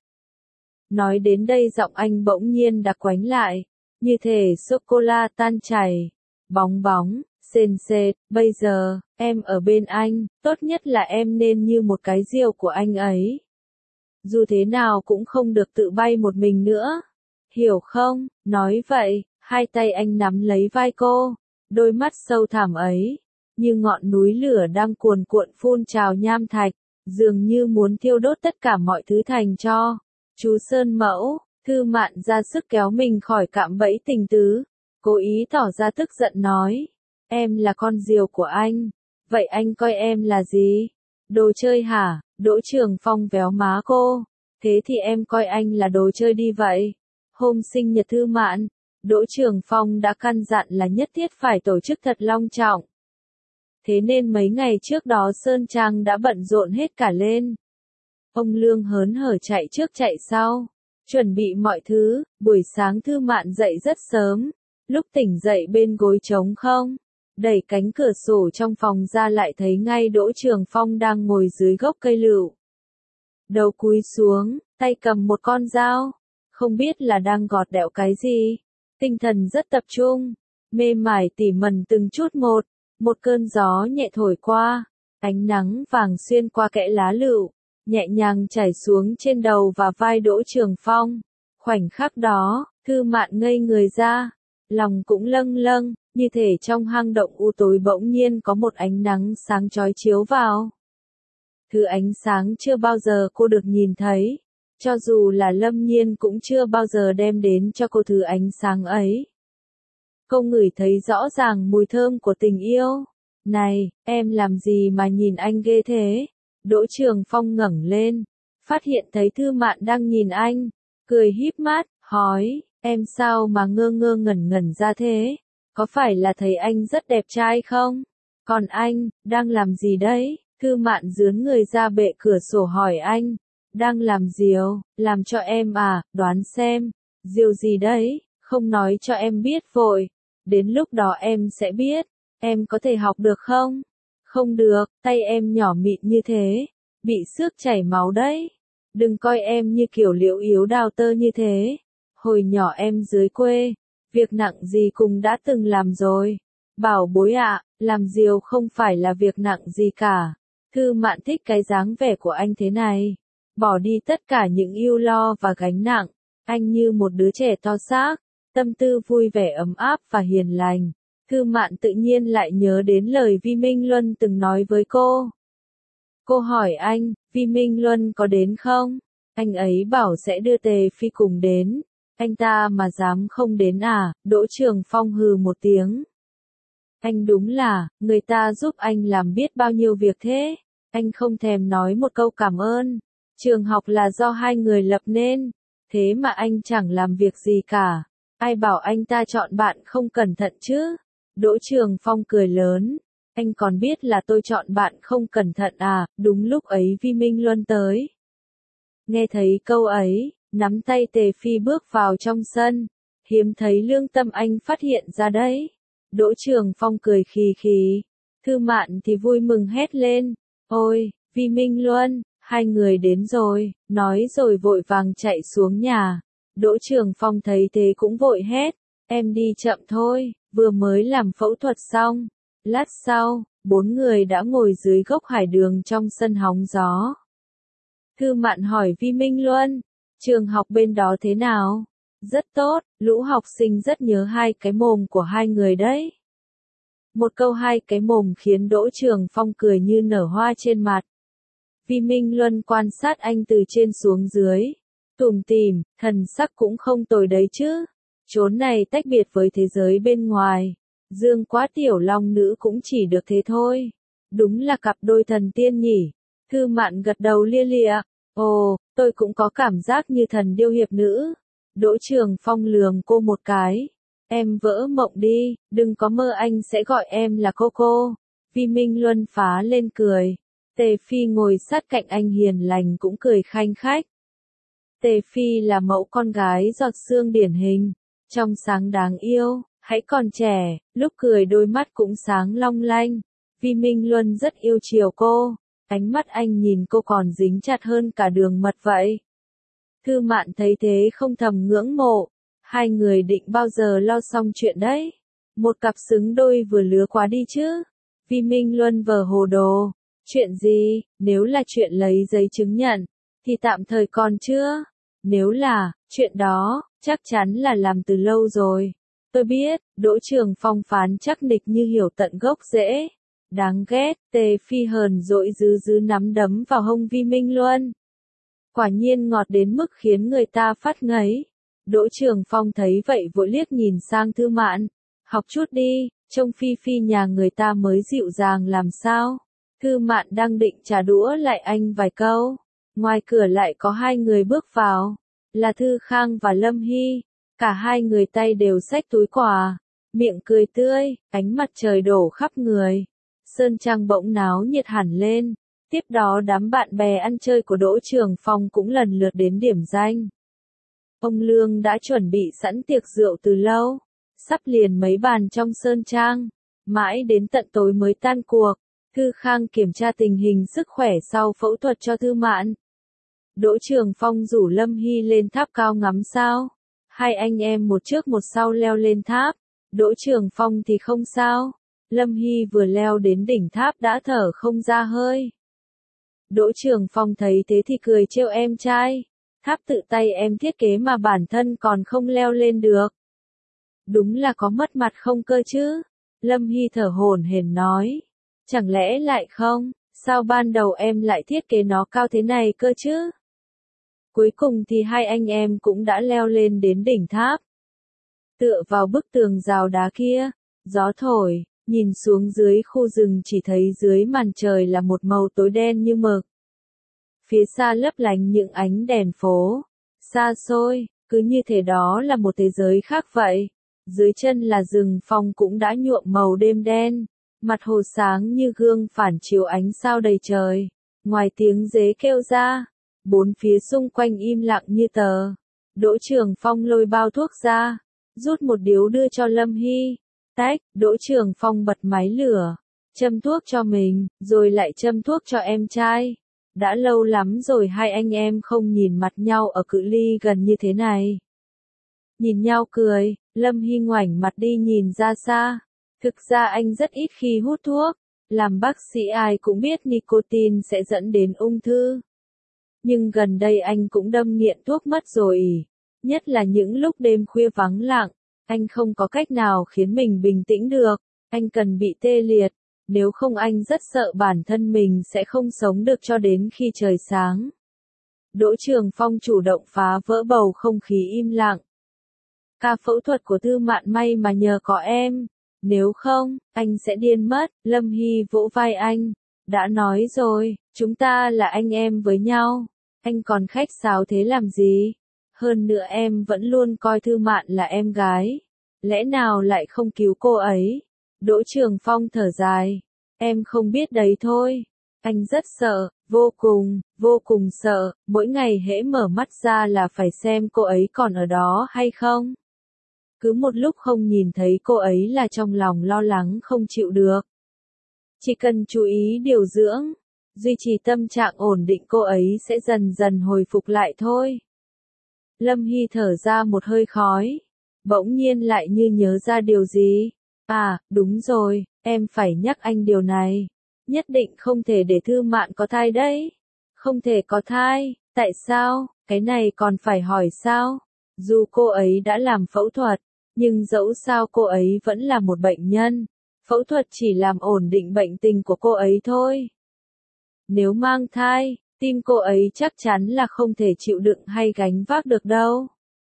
S1: Nói đến đây giọng anh bỗng nhiên đặc quánh lại. Như thể sô-cô-la tan chảy. Bóng bóng, sền sệt, bây giờ, em ở bên anh, tốt nhất là em nên như một cái diều của anh ấy. dù thế nào cũng không được tự bay một mình nữa. Hiểu không? Nói vậy, hai tay anh nắm lấy vai cô, đôi mắt sâu thẳm ấy, như ngọn núi lửa đang cuồn cuộn phun trào nham thạch, dường như muốn thiêu đốt tất cả mọi thứ thành tro. Chú Sơn Mẫu, Thư Mạn ra sức kéo mình khỏi cạm bẫy tình tứ, cố ý tỏ ra tức giận nói, em là con diều của anh, vậy anh coi em là gì? Đồ chơi hả? Đỗ Trường Phong véo má cô, thế thì em coi anh là đồ chơi đi vậy. Hôm sinh nhật Thư Mạn, Đỗ Trường Phong đã căn dặn là nhất thiết phải tổ chức thật long trọng. Thế nên mấy ngày trước đó Sơn Trang đã bận rộn hết cả lên. Ông Lương hớn hở chạy trước chạy sau, chuẩn bị mọi thứ. Buổi sáng Thư Mạn dậy rất sớm, lúc tỉnh dậy bên gối trống không, đẩy cánh cửa sổ trong phòng ra lại thấy ngay Đỗ Trường Phong đang ngồi dưới gốc cây lựu. Đầu cúi xuống, tay cầm một con dao, không biết là đang gọt đẽo cái gì. Tinh thần rất tập trung, mê mải tỉ mẩn từng chút một. Một cơn gió nhẹ thổi qua, ánh nắng vàng xuyên qua kẽ lá lựu, nhẹ nhàng chảy xuống trên đầu và vai Đỗ Trường Phong. Khoảnh khắc đó, Thư Mạn ngây người ra, lòng cũng lâng lâng, như thể trong hang động u tối bỗng nhiên có một ánh nắng sáng chói chiếu vào. Thứ ánh sáng chưa bao giờ cô được nhìn thấy, cho dù là Lâm Nhiên cũng chưa bao giờ đem đến cho cô thứ ánh sáng ấy. Cô ngửi thấy rõ ràng mùi thơm của tình yêu. Này, em làm gì mà nhìn anh ghê thế? Đỗ Trường Phong ngẩng lên, phát hiện thấy Thư Mạn đang nhìn anh, cười híp mắt, hỏi, em sao mà ngơ ngơ ngẩn ngẩn ra thế? Có phải là thấy anh rất đẹp trai không? Còn anh, đang làm gì đấy? Thư Mạn dướn người ra bệ cửa sổ hỏi anh, đang làm diều, làm cho em à, đoán xem, diều gì đấy, không nói cho em biết vội. Đến lúc đó em sẽ biết, em có thể học được không? Không được, tay em nhỏ mịn như thế, bị xước chảy máu đấy. Đừng coi em như kiểu liễu yếu đào tơ như thế. Hồi nhỏ em dưới quê, việc nặng gì cũng đã từng làm rồi. Bảo bối ạ, làm diều không phải là việc nặng gì cả. Thư Mạn thích cái dáng vẻ của anh thế này. Bỏ đi tất cả những ưu lo và gánh nặng. Anh như một đứa trẻ to xác, tâm tư vui vẻ ấm áp và hiền lành. Thư Mạn tự nhiên lại nhớ đến lời Vi Minh Luân từng nói với cô. Cô hỏi anh, Vi Minh Luân có đến không? Anh ấy bảo sẽ đưa Tề Phi cùng đến. Anh ta mà dám không đến à? Đỗ Trường Phong hừ một tiếng. Anh đúng là, người ta giúp anh làm biết bao nhiêu việc thế. Anh không thèm nói một câu cảm ơn. Trường học là do hai người lập nên. Thế mà anh chẳng làm việc gì cả. Ai bảo anh ta chọn bạn không cẩn thận chứ? Đỗ Trường Phong cười lớn. Anh còn biết là tôi chọn bạn không cẩn thận à? Đúng lúc ấy Vi Minh Luân tới. Nghe thấy câu ấy, nắm tay Tề Phi bước vào trong sân. Hiếm thấy lương tâm anh phát hiện ra đấy. Đỗ Trường Phong cười khì khì. Thư Mạn thì vui mừng hét lên. Ôi, Vi Minh Luân, hai người đến rồi, nói rồi vội vàng chạy xuống nhà. Đỗ Trường Phong thấy thế cũng vội hét. Em đi chậm thôi, vừa mới làm phẫu thuật xong. Lát sau, bốn người đã ngồi dưới gốc hải đường trong sân hóng gió. Thư Mạn hỏi Vi Minh Luân, trường học bên đó thế nào? Rất tốt, lũ học sinh rất nhớ hai cái mồm của hai người đấy. Một câu hai cái mồm khiến Đỗ Trường Phong cười như nở hoa trên mặt. Vi Minh Luân quan sát anh từ trên xuống dưới. Tủm tỉm, thần sắc cũng không tồi đấy chứ. Chốn này tách biệt với thế giới bên ngoài. Dương Quá Tiểu Long Nữ cũng chỉ được thế thôi. Đúng là cặp đôi thần tiên nhỉ. Thư Mạn gật đầu lia lịa. Ồ, tôi cũng có cảm giác như thần điêu hiệp nữ. Đỗ Trường Phong lườm cô một cái. Em vỡ mộng đi, đừng có mơ anh sẽ gọi em là cô cô. Vi Minh Luân phá lên cười. Tề Phi ngồi sát cạnh anh hiền lành cũng cười khanh khách. Tề Phi là mẫu con gái giọt sương điển hình, trong sáng đáng yêu, hãy còn trẻ, lúc cười đôi mắt cũng sáng long lanh. Vi Minh Luân rất yêu chiều cô, ánh mắt anh nhìn cô còn dính chặt hơn cả đường mật vậy. Thư Mạn thấy thế không thầm ngưỡng mộ, hai người định bao giờ lo xong chuyện đấy. Một cặp xứng đôi vừa lứa quá đi chứ. Vi Minh Luân vờ hồ đồ, chuyện gì, nếu là chuyện lấy giấy chứng nhận, thì tạm thời còn chưa. Nếu là, chuyện đó, chắc chắn là làm từ lâu rồi. Tôi biết, Đỗ Trường Phong phán chắc nịch như hiểu tận gốc rễ. Đáng ghét, Tề Phi hờn dỗi dứ dứ nắm đấm vào hông Vi Minh Luân. Quả nhiên ngọt đến mức khiến người ta phát ngấy. Đỗ Trường Phong thấy vậy vội liếc nhìn sang Thư Mạn. Học chút đi, trông Phi Phi nhà người ta mới dịu dàng làm sao. Thư Mạn đang định trả đũa lại anh vài câu. Ngoài cửa lại có hai người bước vào. Là Thư Khang và Lâm Hy. Cả hai người tay đều xách túi quà. Miệng cười tươi, ánh mặt trời đổ khắp người. Sơn Trang bỗng náo nhiệt hẳn lên. Tiếp đó đám bạn bè ăn chơi của Đỗ Trường Phong cũng lần lượt đến điểm danh. Ông Lương đã chuẩn bị sẵn tiệc rượu từ lâu. Sắp liền mấy bàn trong Sơn Trang. Mãi đến tận tối mới tan cuộc. Thư Khang kiểm tra tình hình sức khỏe sau phẫu thuật cho Thư Mạn. Đỗ Trường Phong rủ Lâm Hy lên tháp cao ngắm sao. Hai anh em một trước một sau leo lên tháp. Đỗ Trường Phong thì không sao. Lâm Hy vừa leo đến đỉnh tháp đã thở không ra hơi. Đỗ Trường Phong thấy thế thì cười trêu em trai. Tháp tự tay em thiết kế mà bản thân còn không leo lên được. Đúng là có mất mặt không cơ chứ. Lâm Hy thở hổn hển nói. Chẳng lẽ lại không, sao ban đầu em lại thiết kế nó cao thế này cơ chứ? Cuối cùng thì hai anh em cũng đã leo lên đến đỉnh tháp. Tựa vào bức tường rào đá kia, gió thổi, nhìn xuống dưới khu rừng chỉ thấy dưới màn trời là một màu tối đen như mực. Phía xa lấp lánh những ánh đèn phố, xa xôi, cứ như thế đó là một thế giới khác vậy. Dưới chân là rừng phong cũng đã nhuộm màu đêm đen, mặt hồ sáng như gương phản chiếu ánh sao đầy trời. Ngoài tiếng dế kêu ra, bốn phía xung quanh im lặng như tờ. Đỗ Trường Phong lôi bao thuốc ra, rút một điếu đưa cho Lâm Hy. Tách, Đỗ Trường Phong bật máy lửa, châm thuốc cho mình, rồi lại châm thuốc cho em trai. Đã lâu lắm rồi hai anh em không nhìn mặt nhau ở cự ly gần như thế này. Nhìn nhau cười, Lâm Hy ngoảnh mặt đi nhìn ra xa. Thực ra anh rất ít khi hút thuốc, làm bác sĩ ai cũng biết nicotine sẽ dẫn đến ung thư. Nhưng gần đây anh cũng đâm nghiện thuốc mất rồi, nhất là những lúc đêm khuya vắng lặng, anh không có cách nào khiến mình bình tĩnh được, anh cần bị tê liệt, nếu không anh rất sợ bản thân mình sẽ không sống được cho đến khi trời sáng. Đỗ Trường Phong chủ động phá vỡ bầu không khí im lặng. Ca phẫu thuật của Thư Mạn may mà nhờ có em. Nếu không, anh sẽ điên mất. Lâm Hy vỗ vai anh. Đã nói rồi, chúng ta là anh em với nhau. Anh còn khách sáo thế làm gì? Hơn nữa em vẫn luôn coi Thư Mạn là em gái. Lẽ nào lại không cứu cô ấy? Đỗ Trường Phong thở dài. Em không biết đấy thôi. Anh rất sợ, vô cùng, vô cùng sợ. Mỗi ngày hễ mở mắt ra là phải xem cô ấy còn ở đó hay không. Cứ một lúc không nhìn thấy cô ấy là trong lòng lo lắng không chịu được. Chỉ cần chú ý điều dưỡng, duy trì tâm trạng ổn định cô ấy sẽ dần dần hồi phục lại thôi. Lâm Hy thở ra một hơi khói, bỗng nhiên lại như nhớ ra điều gì. À, đúng rồi, em phải nhắc anh điều này. Nhất định không thể để Thư Mạn có thai đấy. Không thể có thai, tại sao, cái này còn phải hỏi sao? Dù cô ấy đã làm phẫu thuật, nhưng dẫu sao cô ấy vẫn là một bệnh nhân. Phẫu thuật chỉ làm ổn định bệnh tình của cô ấy thôi. Nếu mang thai, tim cô ấy chắc chắn là không thể chịu đựng hay gánh vác được đâu.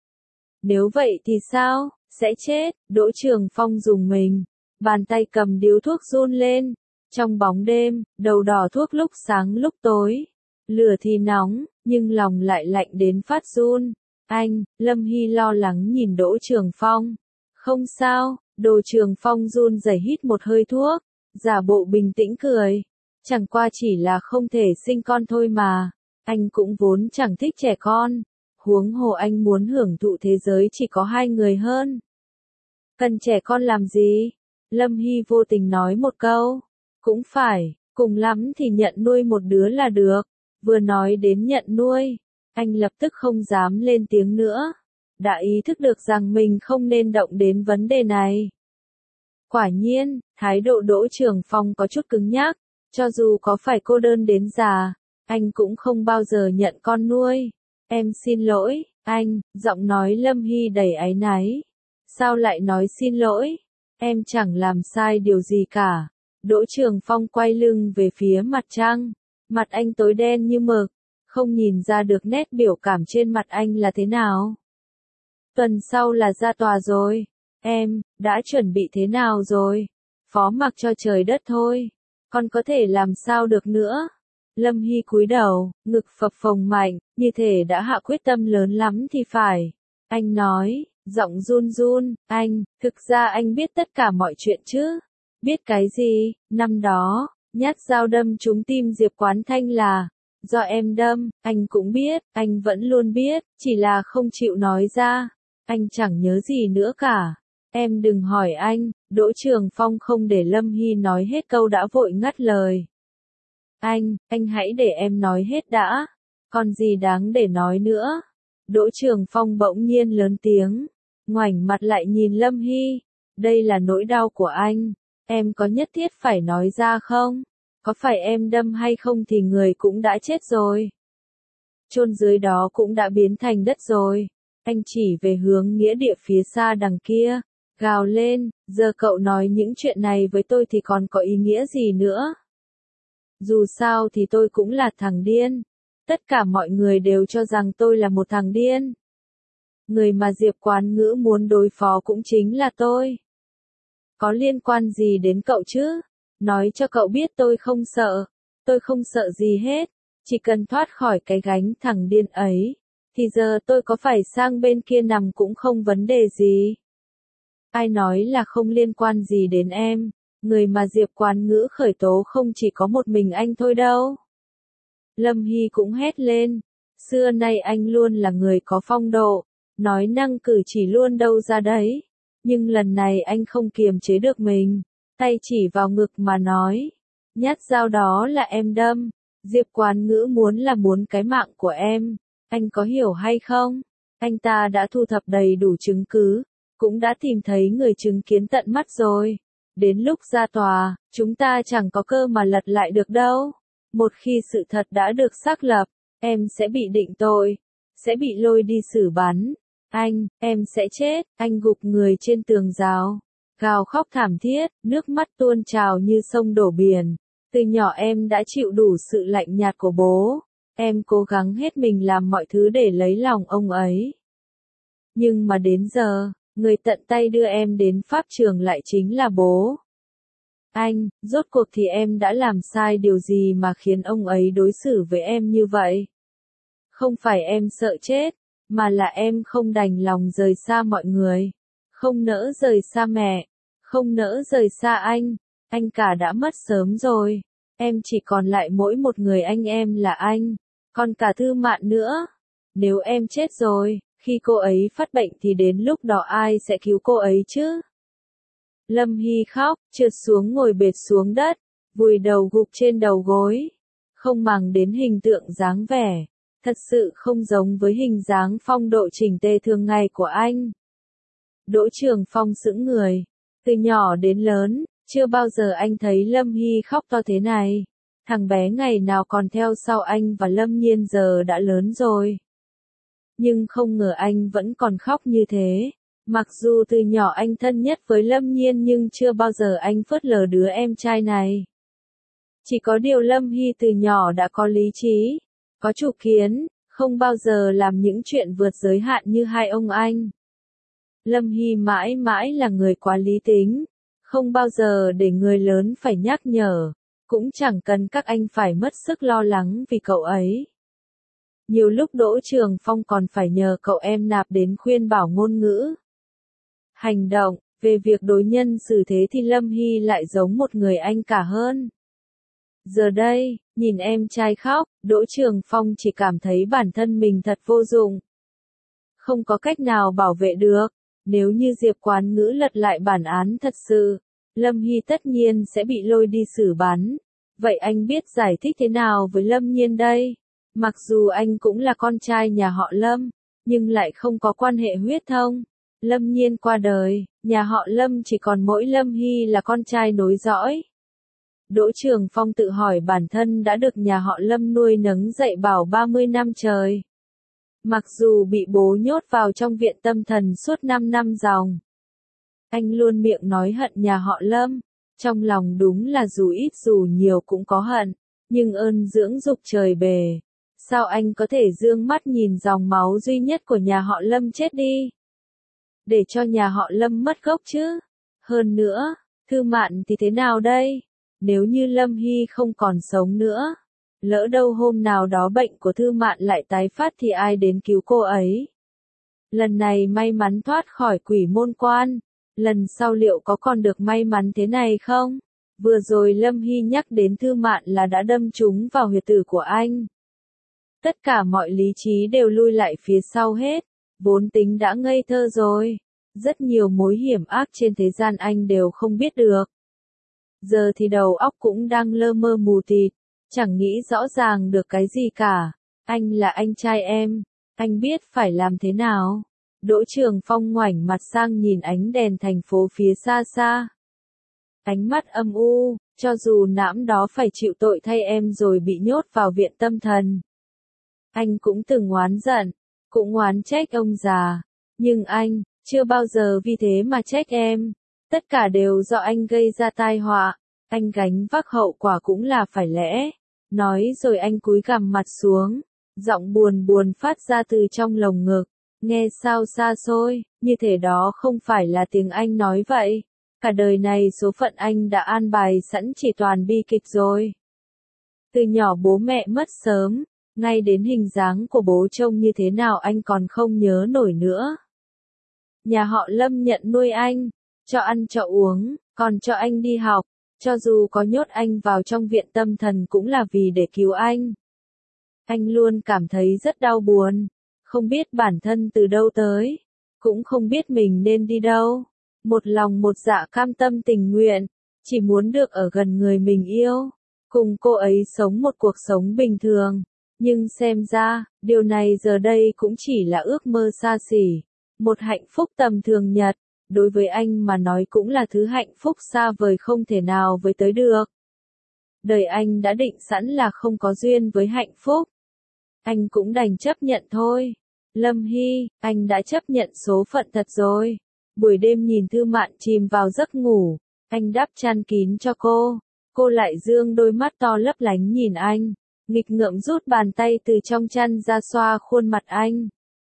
S1: Nếu vậy thì sao, sẽ chết. Đỗ Trường Phong dùng mình, bàn tay cầm điếu thuốc run lên. Trong bóng đêm, đầu đỏ thuốc lúc sáng lúc tối. Lửa thì nóng, nhưng lòng lại lạnh đến phát run. Anh, Lâm Hy lo lắng nhìn Đỗ Trường Phong. Không sao, Đỗ Trường Phong run rẩy hít một hơi thuốc, giả bộ bình tĩnh cười. Chẳng qua chỉ là không thể sinh con thôi mà. Anh cũng vốn chẳng thích trẻ con. Huống hồ anh muốn hưởng thụ thế giới chỉ có hai người hơn. Cần trẻ con làm gì? Lâm Hy vô tình nói một câu. Cũng phải, cùng lắm thì nhận nuôi một đứa là được. Vừa nói đến nhận nuôi, anh lập tức không dám lên tiếng nữa. Đã ý thức được rằng mình không nên động đến vấn đề này. Quả nhiên, thái độ Đỗ Trường Phong có chút cứng nhắc. Cho dù có phải cô đơn đến già, anh cũng không bao giờ nhận con nuôi. Em xin lỗi, anh, giọng nói Lâm Hy đầy áy náy. Sao lại nói xin lỗi? Em chẳng làm sai điều gì cả. Đỗ Trường Phong quay lưng về phía mặt trăng. Mặt anh tối đen như mực, không nhìn ra được nét biểu cảm trên mặt anh là thế nào. Tuần sau là ra tòa rồi. Em, đã chuẩn bị thế nào rồi? Phó mặc cho trời đất thôi. Con có thể làm sao được nữa? Lâm Hy cúi đầu, ngực phập phồng mạnh, như thể đã hạ quyết tâm lớn lắm thì phải. Anh nói, giọng run run, anh, thực ra anh biết tất cả mọi chuyện chứ? Biết cái gì? Năm đó, nhát dao đâm trúng tim Diệp Quán Thanh là do em đâm, anh cũng biết, anh vẫn luôn biết, chỉ là không chịu nói ra. Anh chẳng nhớ gì nữa cả. Em đừng hỏi anh. Đỗ Trường Phong không để Lâm Hy nói hết câu đã vội ngắt lời. Anh, anh hãy để em nói hết đã. Còn gì đáng để nói nữa? Đỗ Trường Phong bỗng nhiên lớn tiếng, ngoảnh mặt lại nhìn Lâm Hy. Đây là nỗi đau của anh. Em có nhất thiết phải nói ra không? Có phải em đâm hay không thì người cũng đã chết rồi. Chôn dưới đó cũng đã biến thành đất rồi. Anh chỉ về hướng nghĩa địa phía xa đằng kia, gào lên, giờ cậu nói những chuyện này với tôi thì còn có ý nghĩa gì nữa? Dù sao thì tôi cũng là thằng điên. Tất cả mọi người đều cho rằng tôi là một thằng điên. Người mà Diệp Quán Ngữ muốn đối phó cũng chính là tôi. Có liên quan gì đến cậu chứ? Nói cho cậu biết tôi không sợ. Tôi không sợ gì hết. Chỉ cần thoát khỏi cái gánh thằng điên ấy, thì giờ tôi có phải sang bên kia nằm cũng không vấn đề gì. Ai nói là không liên quan gì đến em? Người mà Diệp Quán Ngữ khởi tố không chỉ có một mình anh thôi đâu. Lâm Hy cũng hét lên. Xưa nay anh luôn là người có phong độ, nói năng cử chỉ luôn đâu ra đấy. Nhưng lần này anh không kiềm chế được mình, tay chỉ vào ngực mà nói. Nhát dao đó là em đâm. Diệp Quán Ngữ muốn là muốn cái mạng của em. Anh có hiểu hay không? Anh ta đã thu thập đầy đủ chứng cứ, cũng đã tìm thấy người chứng kiến tận mắt rồi. Đến lúc ra tòa, chúng ta chẳng có cơ mà lật lại được đâu. Một khi sự thật đã được xác lập, em sẽ bị định tội, sẽ bị lôi đi xử bắn. Anh, em sẽ chết. Anh gục người trên tường rào, gào khóc thảm thiết, nước mắt tuôn trào như sông đổ biển. Từ nhỏ em đã chịu đủ sự lạnh nhạt của bố. Em cố gắng hết mình làm mọi thứ để lấy lòng ông ấy. Nhưng mà đến giờ, người tận tay đưa em đến pháp trường lại chính là bố. Anh, rốt cuộc thì em đã làm sai điều gì mà khiến ông ấy đối xử với em như vậy? Không phải em sợ chết, mà là em không đành lòng rời xa mọi người. Không nỡ rời xa mẹ, không nỡ rời xa anh. Anh cả đã mất sớm rồi. Em chỉ còn lại mỗi một người anh em là anh. Còn cả Thư Mạn nữa. Nếu em chết rồi, khi cô ấy phát bệnh thì đến lúc đó ai sẽ cứu cô ấy chứ? Lâm Hy khóc, trượt xuống ngồi bệt xuống đất, vùi đầu gục trên đầu gối. Không màng đến hình tượng dáng vẻ. Thật sự không giống với hình dáng phong độ chỉnh tề thường ngày của anh. Đỗ Trường Phong sững người. Từ nhỏ đến lớn, chưa bao giờ anh thấy Lâm Hy khóc to thế này. Thằng bé ngày nào còn theo sau anh và Lâm Nhiên giờ đã lớn rồi. Nhưng không ngờ anh vẫn còn khóc như thế. Mặc dù từ nhỏ anh thân nhất với Lâm Nhiên nhưng chưa bao giờ anh phớt lờ đứa em trai này. Chỉ có điều Lâm Hy từ nhỏ đã có lý trí, có chủ kiến, không bao giờ làm những chuyện vượt giới hạn như hai ông anh. Lâm Hy mãi mãi là người quá lý tính, không bao giờ để người lớn phải nhắc nhở, cũng chẳng cần các anh phải mất sức lo lắng vì cậu ấy. Nhiều lúc Đỗ Trường Phong còn phải nhờ cậu em nạp đến khuyên bảo ngôn ngữ. Hành động, về việc đối nhân xử thế thì Lâm Hy lại giống một người anh cả hơn. Giờ đây, nhìn em trai khóc, Đỗ Trường Phong chỉ cảm thấy bản thân mình thật vô dụng. Không có cách nào bảo vệ được. Nếu như Diệp Quán Ngữ lật lại bản án thật sự, Lâm Hy tất nhiên sẽ bị lôi đi xử bắn. Vậy anh biết giải thích thế nào với Lâm Nhiên đây? Mặc dù anh cũng là con trai nhà họ Lâm, nhưng lại không có quan hệ huyết thống. Lâm Nhiên qua đời, nhà họ Lâm chỉ còn mỗi Lâm Hy là con trai nối dõi. Đỗ Trường Phong tự hỏi bản thân đã được nhà họ Lâm nuôi nấng dạy bảo ba mươi năm trời. Mặc dù bị bố nhốt vào trong viện tâm thần suốt năm năm ròng. Anh luôn miệng nói hận nhà họ Lâm, trong lòng đúng là dù ít dù nhiều cũng có hận, nhưng ơn dưỡng dục trời bề. Sao anh có thể dương mắt nhìn dòng máu duy nhất của nhà họ Lâm chết đi? Để cho nhà họ Lâm mất gốc chứ? Hơn nữa, Thư Mạn thì thế nào đây? Nếu như Lâm Hy không còn sống nữa, lỡ đâu hôm nào đó bệnh của Thư Mạn lại tái phát thì ai đến cứu cô ấy? Lần này may mắn thoát khỏi quỷ môn quan, lần sau liệu có còn được may mắn thế này không? Vừa rồi Lâm Hy nhắc đến Thư Mạn là đã đâm trúng vào huyệt tử của anh. Tất cả mọi lý trí đều lui lại phía sau hết, vốn tính đã ngây thơ rồi. Rất nhiều mối hiểm ác trên thế gian anh đều không biết được. Giờ thì đầu óc cũng đang lơ mơ mù tịt, chẳng nghĩ rõ ràng được cái gì cả. Anh là anh trai em, anh biết phải làm thế nào. Đỗ Trường Phong ngoảnh mặt sang nhìn ánh đèn thành phố phía xa xa. Ánh mắt âm u, cho dù nãm đó phải chịu tội thay em rồi bị nhốt vào viện tâm thần. Anh cũng từng oán giận, cũng oán trách ông già, nhưng anh, chưa bao giờ vì thế mà trách em. Tất cả đều do anh gây ra tai họa, anh gánh vác hậu quả cũng là phải lẽ. Nói rồi anh cúi gằm mặt xuống, giọng buồn buồn phát ra từ trong lồng ngực, nghe sao xa xôi, như thể đó không phải là tiếng anh nói vậy. Cả đời này số phận anh đã an bài sẵn chỉ toàn bi kịch rồi. Từ nhỏ bố mẹ mất sớm, ngay đến hình dáng của bố trông như thế nào anh còn không nhớ nổi nữa. Nhà họ Lâm nhận nuôi anh, cho ăn cho uống, còn cho anh đi học, cho dù có nhốt anh vào trong viện tâm thần cũng là vì để cứu anh. Anh luôn cảm thấy rất đau buồn, không biết bản thân từ đâu tới, cũng không biết mình nên đi đâu. Một lòng một dạ cam tâm tình nguyện, chỉ muốn được ở gần người mình yêu, cùng cô ấy sống một cuộc sống bình thường. Nhưng xem ra, điều này giờ đây cũng chỉ là ước mơ xa xỉ. Một hạnh phúc tầm thường nhật, đối với anh mà nói cũng là thứ hạnh phúc xa vời không thể nào với tới được. Đời anh đã định sẵn là không có duyên với hạnh phúc. Anh cũng đành chấp nhận thôi. Lâm Hy, anh đã chấp nhận số phận thật rồi. Buổi đêm nhìn Thư Mạn chìm vào giấc ngủ, anh đắp chăn kín cho cô. Cô lại dương đôi mắt to lấp lánh nhìn anh, nghịch ngợm rút bàn tay từ trong chăn ra xoa khuôn mặt anh.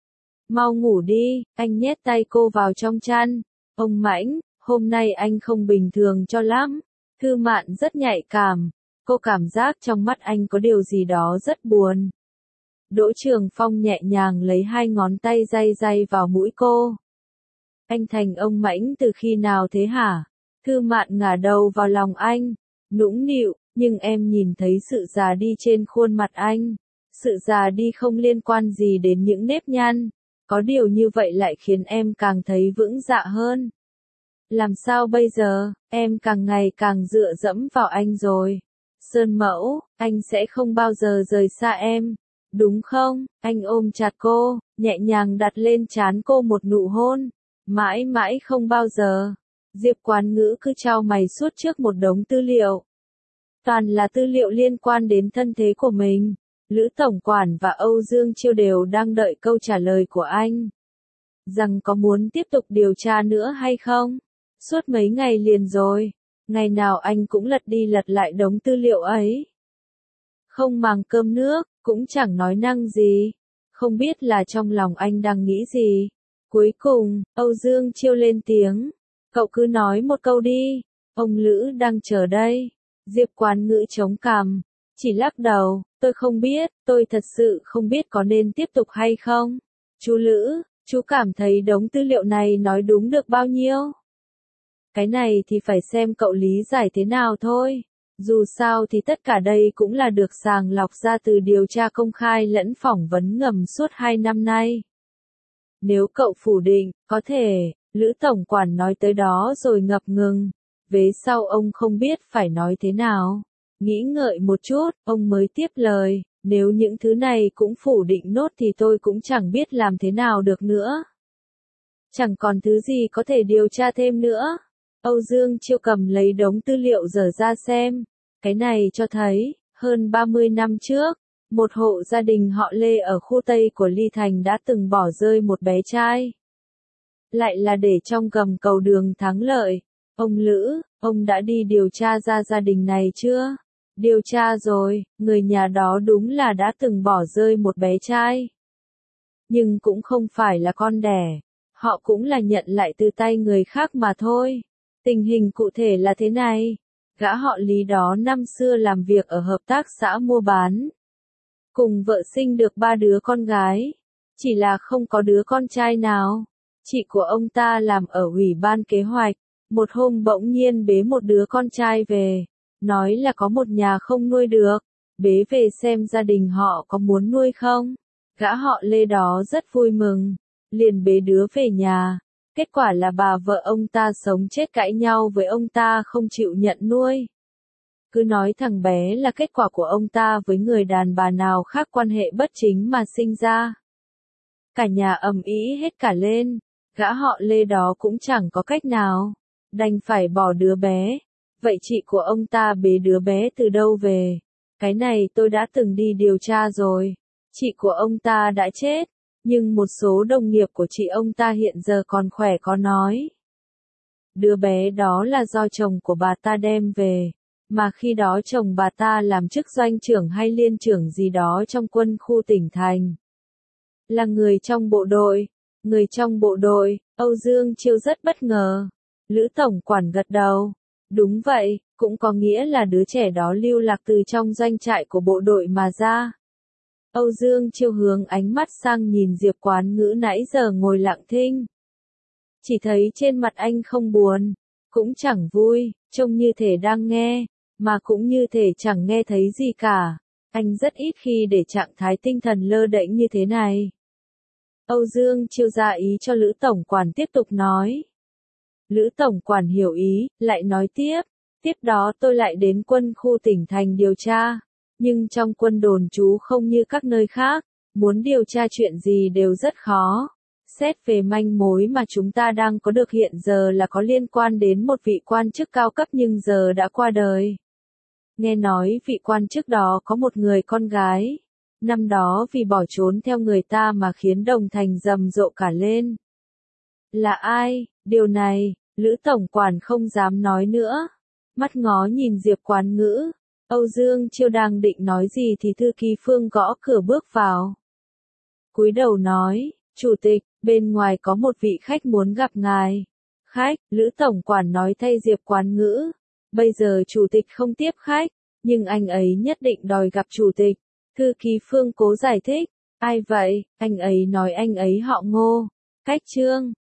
S1: Mau ngủ đi, anh nhét tay cô vào trong chăn. Ông Mãnh, hôm nay anh không bình thường cho lắm. Thư Mạn rất nhạy cảm, cô cảm giác trong mắt anh có điều gì đó rất buồn. Đỗ Trường Phong nhẹ nhàng lấy hai ngón tay day day vào mũi cô. Anh thành ông Mãnh từ khi nào thế hả? Thư Mạn ngả đầu vào lòng anh, nũng nịu, nhưng em nhìn thấy sự già đi trên khuôn mặt anh. Sự già đi không liên quan gì đến những nếp nhăn. Có điều như vậy lại khiến em càng thấy vững dạ hơn. Làm sao bây giờ, em càng ngày càng dựa dẫm vào anh rồi. Sơn Mẫu, anh sẽ không bao giờ rời xa em. Đúng không? Anh ôm chặt cô, nhẹ nhàng đặt lên trán cô một nụ hôn. Mãi mãi không bao giờ. Diệp Quán Ngữ cứ chau mày suốt trước một đống tư liệu. Toàn là tư liệu liên quan đến thân thế của mình. Lữ Tổng Quản và Âu Dương Chiêu đều đang đợi câu trả lời của anh. Rằng có muốn tiếp tục điều tra nữa hay không? Suốt mấy ngày liền rồi. Ngày nào anh cũng lật đi lật lại đống tư liệu ấy. Không màng cơm nước, cũng chẳng nói năng gì. Không biết là trong lòng anh đang nghĩ gì. Cuối cùng, Âu Dương Chiêu lên tiếng. Cậu cứ nói một câu đi. Ông Lữ đang chờ đây. Diệp Quán Ngữ chống cằm. Chỉ lắc đầu, tôi không biết, tôi thật sự không biết có nên tiếp tục hay không. Chú Lữ, chú cảm thấy đống tư liệu này nói đúng được bao nhiêu? Cái này thì phải xem cậu lý giải thế nào thôi. Dù sao thì tất cả đây cũng là được sàng lọc ra từ điều tra công khai lẫn phỏng vấn ngầm suốt hai năm nay. Nếu cậu phủ định, có thể, Lữ Tổng Quản nói tới đó rồi ngập ngừng. Vế sau ông không biết phải nói thế nào. Nghĩ ngợi một chút, ông mới tiếp lời, nếu những thứ này cũng phủ định nốt thì tôi cũng chẳng biết làm thế nào được nữa. Chẳng còn thứ gì có thể điều tra thêm nữa. Âu Dương Chiêu cầm lấy đống tư liệu dở ra xem, Cái này cho thấy, hơn ba mươi năm trước, một hộ gia đình họ Lê ở khu Tây của Ly Thành đã từng bỏ rơi một bé trai. Lại là để trong gầm cầu đường Thắng Lợi. Ông Lữ, ông đã đi điều tra ra gia đình này chưa? Điều tra rồi, người nhà đó đúng là đã từng bỏ rơi một bé trai. Nhưng cũng không phải là con đẻ. Họ cũng là nhận lại từ tay người khác mà thôi. Tình hình cụ thể là thế này. Gã họ Lý đó năm xưa làm việc ở hợp tác xã mua bán. Cùng vợ sinh được ba đứa con gái. Chỉ là không có đứa con trai nào. Chị của ông ta làm ở ủy ban kế hoạch. Một hôm bỗng nhiên bế một đứa con trai về. Nói là có một nhà không nuôi được. Bế về xem gia đình họ có muốn nuôi không. Gã họ Lê đó rất vui mừng. Liền bế đứa về nhà. Kết quả là bà vợ ông ta sống chết cãi nhau với ông ta không chịu nhận nuôi. Cứ nói thằng bé là kết quả của ông ta với người đàn bà nào khác quan hệ bất chính mà sinh ra. Cả nhà ầm ĩ hết cả lên. Gã họ Lê đó cũng chẳng có cách nào. Đành phải bỏ đứa bé. Vậy chị của ông ta bế đứa bé từ đâu về? Cái này tôi đã từng đi điều tra rồi. Chị của ông ta đã chết. Nhưng một số đồng nghiệp của chị ông ta hiện giờ còn khỏe có nói. Đứa bé đó là do chồng của bà ta đem về. Mà khi đó chồng bà ta làm chức doanh trưởng hay liên trưởng gì đó trong quân khu tỉnh thành. Là người trong bộ đội. Người trong bộ đội, Âu Dương Chiêu rất bất ngờ. Lữ tổng quản gật đầu. Đúng vậy, cũng có nghĩa là đứa trẻ đó lưu lạc từ trong doanh trại của bộ đội mà ra. Âu Dương Chiêu hướng ánh mắt sang nhìn Diệp Quán Ngữ nãy giờ ngồi lặng thinh. Chỉ thấy trên mặt anh không buồn, cũng chẳng vui, trông như thể đang nghe, mà cũng như thể chẳng nghe thấy gì cả. Anh rất ít khi để trạng thái tinh thần lơ đễnh như thế này. Âu Dương Chiêu ra ý cho Lữ tổng quản tiếp tục nói. Lữ tổng quản hiểu ý, lại nói tiếp. Tiếp đó tôi lại đến quân khu tỉnh thành điều tra. Nhưng trong quân đồn trú không như các nơi khác, muốn điều tra chuyện gì đều rất khó. Xét về manh mối mà chúng ta đang có được hiện giờ là có liên quan đến một vị quan chức cao cấp nhưng giờ đã qua đời. Nghe nói vị quan chức đó có một người con gái. Năm đó vì bỏ trốn theo người ta mà khiến Đồng Thành rầm rộ cả lên. Là ai? Điều này, Lữ tổng quản không dám nói nữa. Mắt ngó nhìn Diệp Quán Ngữ. Âu Dương Chiêu đang định nói gì thì thư ký Phương gõ cửa bước vào. Cúi đầu nói, chủ tịch, bên ngoài có một vị khách muốn gặp ngài. Khách, Lữ tổng quản nói thay Diệp Quán Ngữ. Bây giờ chủ tịch không tiếp khách, nhưng anh ấy nhất định đòi gặp chủ tịch. Thư ký Phương cố giải thích. Ai vậy? Anh ấy nói anh ấy họ Ngô. Cách Trương.